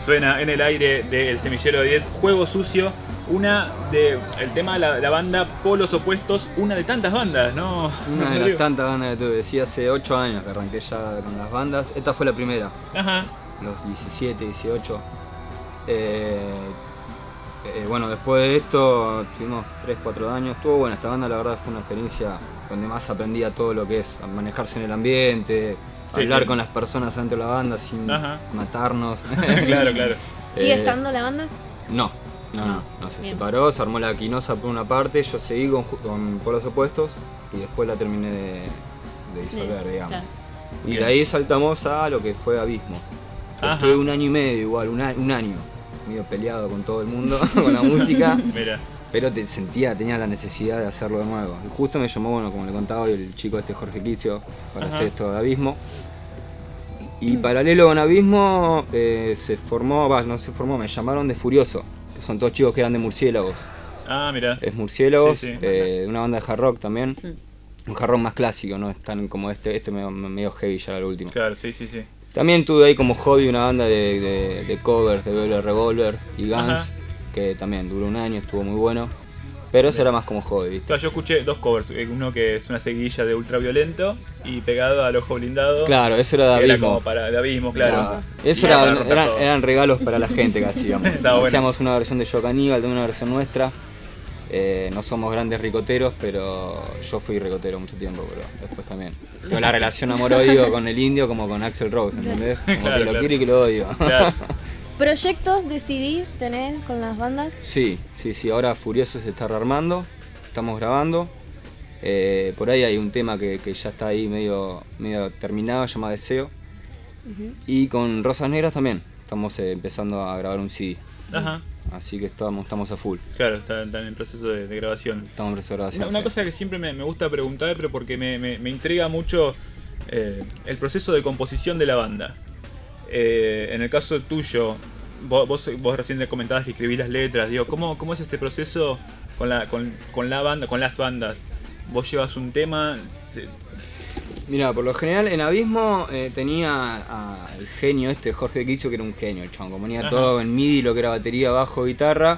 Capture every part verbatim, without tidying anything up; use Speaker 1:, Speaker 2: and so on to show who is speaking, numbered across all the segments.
Speaker 1: Suena en el aire del Semillero diez, Juego Sucio, una de, el tema de la, la banda Polos Opuestos, una de tantas bandas, ¿no?
Speaker 2: Una de las tantas bandas que tuve, decía hace ocho años que arranqué ya con las bandas, esta fue la primera,
Speaker 1: Ajá.
Speaker 2: los diecisiete, dieciocho. Eh, eh, bueno, después de esto tuvimos tres, cuatro años, estuvo buena esta banda, la verdad fue una experiencia donde más aprendía todo lo que es manejarse en el ambiente, sí, hablar sí. con las personas dentro de la banda sin Ajá. matarnos.
Speaker 1: Claro, claro.
Speaker 3: ¿Sigue
Speaker 2: Eh,
Speaker 3: estando la banda?
Speaker 2: No, no, no, no se Bien. separó, se armó la Quinosa por una parte, yo seguí con, con Polos Opuestos y después la terminé de, de disolver, digamos. Claro. Y Bien. de ahí saltamos a lo que fue Abismo. Estuve un año y medio igual, un año, un año medio peleado con todo el mundo, con la música. Mira. Pero te sentía, tenía la necesidad de hacerlo de nuevo. Y justo me llamó, bueno, como le contaba hoy, el chico este Jorge Quicio para Ajá. hacer esto de Abismo. Y paralelo con Abismo eh, se formó, bah, no se formó, me llamaron de Furioso, que son todos chicos que eran de Murciélagos.
Speaker 1: Ah, mira.
Speaker 2: Es Murciélagos, sí, sí. Eh, una banda de hard rock también. Mm. Un hard rock más clásico, no es tan como este, este medio, medio heavy ya el último.
Speaker 1: Claro, sí, sí, sí.
Speaker 2: También tuve ahí como hobby una banda de, de, de covers de Velvet Revolver y Guns, Ajá. que también duró un año, estuvo muy bueno. Pero eso Bien. era más como hobby, ¿viste?
Speaker 1: Claro, yo escuché dos covers, uno que es una seguidilla de Ultraviolento y pegado al Ojo Blindado.
Speaker 2: Claro, eso era de Abismo.
Speaker 1: Era como para de Abismo, claro.
Speaker 2: claro. Eso era, era, eran, eran regalos para la gente que hacíamos. Hacíamos bueno. una versión de Yo Caníbal, también una versión nuestra. Eh, no somos grandes ricoteros, pero yo fui ricotero mucho tiempo, pero después también. Tengo la relación amor-odio con el indio como con Axl Rose, ¿entendés? Como claro, que lo claro. quiero y que lo odio. Claro.
Speaker 3: ¿Proyectos de C Ds tenés con las bandas?
Speaker 2: Sí, sí, sí, ahora Furioso se está rearmando, estamos grabando. Eh, por ahí hay un tema que, que ya está ahí medio, medio terminado, se llama Deseo. Uh-huh. Y con Rosas Negras también, estamos eh, empezando a grabar un C D. Ajá. Así que estamos, estamos a full.
Speaker 1: Claro, están, están en proceso de, de grabación.
Speaker 2: Estamos en proceso de grabación.
Speaker 1: Una, una
Speaker 2: sí.
Speaker 1: cosa que siempre me, me gusta preguntar, pero porque me, me, me intriga mucho eh, el proceso de composición de la banda. Eh, en el caso tuyo, vos, vos, vos recién comentabas que escribís las letras, digo, ¿cómo, cómo es este proceso con la, con, con la banda, con las bandas? ¿Vos llevas un tema? Se...
Speaker 2: Mira, por lo general en Abismo eh, tenía al genio este, Jorge Quicio, que era un genio el chabón, componía Ajá. todo en MIDI, lo que era batería, bajo, guitarra.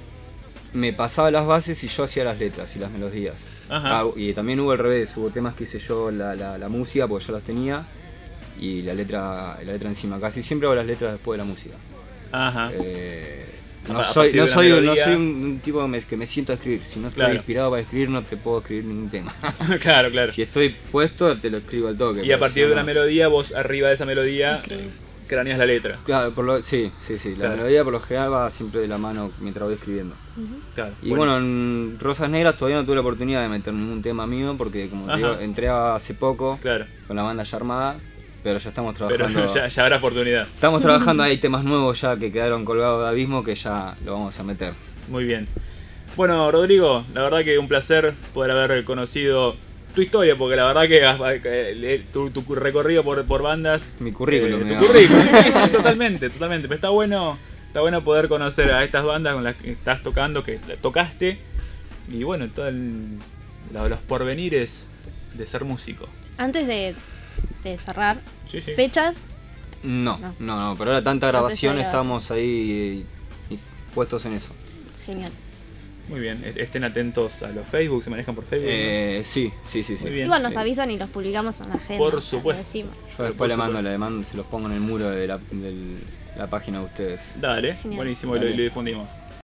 Speaker 2: Me pasaba las bases y yo hacía las letras y las melodías. Ajá. Ah, y también hubo al revés, hubo temas que hice yo la, la, la música, porque yo las tenía, y la letra, la letra encima. Casi siempre hago las letras después de la música.
Speaker 1: Ajá.
Speaker 2: Eh, no, soy, no, soy, no soy un, un tipo que me, que me siento a escribir. Si no estoy claro. inspirado para escribir, no te puedo escribir ningún tema.
Speaker 1: Claro, claro.
Speaker 2: Si estoy puesto, te lo escribo al toque.
Speaker 1: Y a partir si no, de una melodía, vos arriba de esa melodía okay. craneas la letra.
Speaker 2: Claro, por lo, sí, sí, sí. La claro. melodía por lo general va siempre de la mano mientras voy escribiendo. Uh-huh. Claro, y bueno, en Rosas Negras todavía no tuve la oportunidad de meter ningún tema mío porque, como te digo, entré hace poco claro. con la banda ya armada. Pero ya estamos trabajando.
Speaker 1: Pero ya, ya habrá oportunidad.
Speaker 2: Estamos trabajando, hay temas nuevos ya que quedaron colgados de Abismo que ya lo vamos a meter.
Speaker 1: Muy bien. Bueno, Rodrigo, la verdad que un placer poder haber conocido tu historia, porque la verdad que tu, tu recorrido por, por bandas.
Speaker 2: Mi currículum.
Speaker 1: Eh, tu currículum, sí, sí, totalmente, totalmente. Pero está bueno, está bueno poder conocer a estas bandas con las que estás tocando, que tocaste. Y bueno, todos los porvenires de ser músico.
Speaker 3: Antes de. de cerrar,
Speaker 1: sí, sí.
Speaker 3: ¿fechas?
Speaker 2: No, no, no, no, pero ahora tanta grabación estamos ahí y, y puestos en eso.
Speaker 3: Genial.
Speaker 1: Muy bien, estén atentos a los Facebook, ¿se manejan por Facebook?
Speaker 2: Eh, ¿no? Sí, sí, sí, sí.
Speaker 3: Muy bien. Igual nos avisan y los publicamos en la agenda.
Speaker 1: Por supuesto.
Speaker 3: Decimos.
Speaker 2: Yo después le mando, le mando, se los pongo en el muro de la, de la página de ustedes.
Speaker 1: Dale, Genial. Buenísimo, Dale. Y lo, lo difundimos.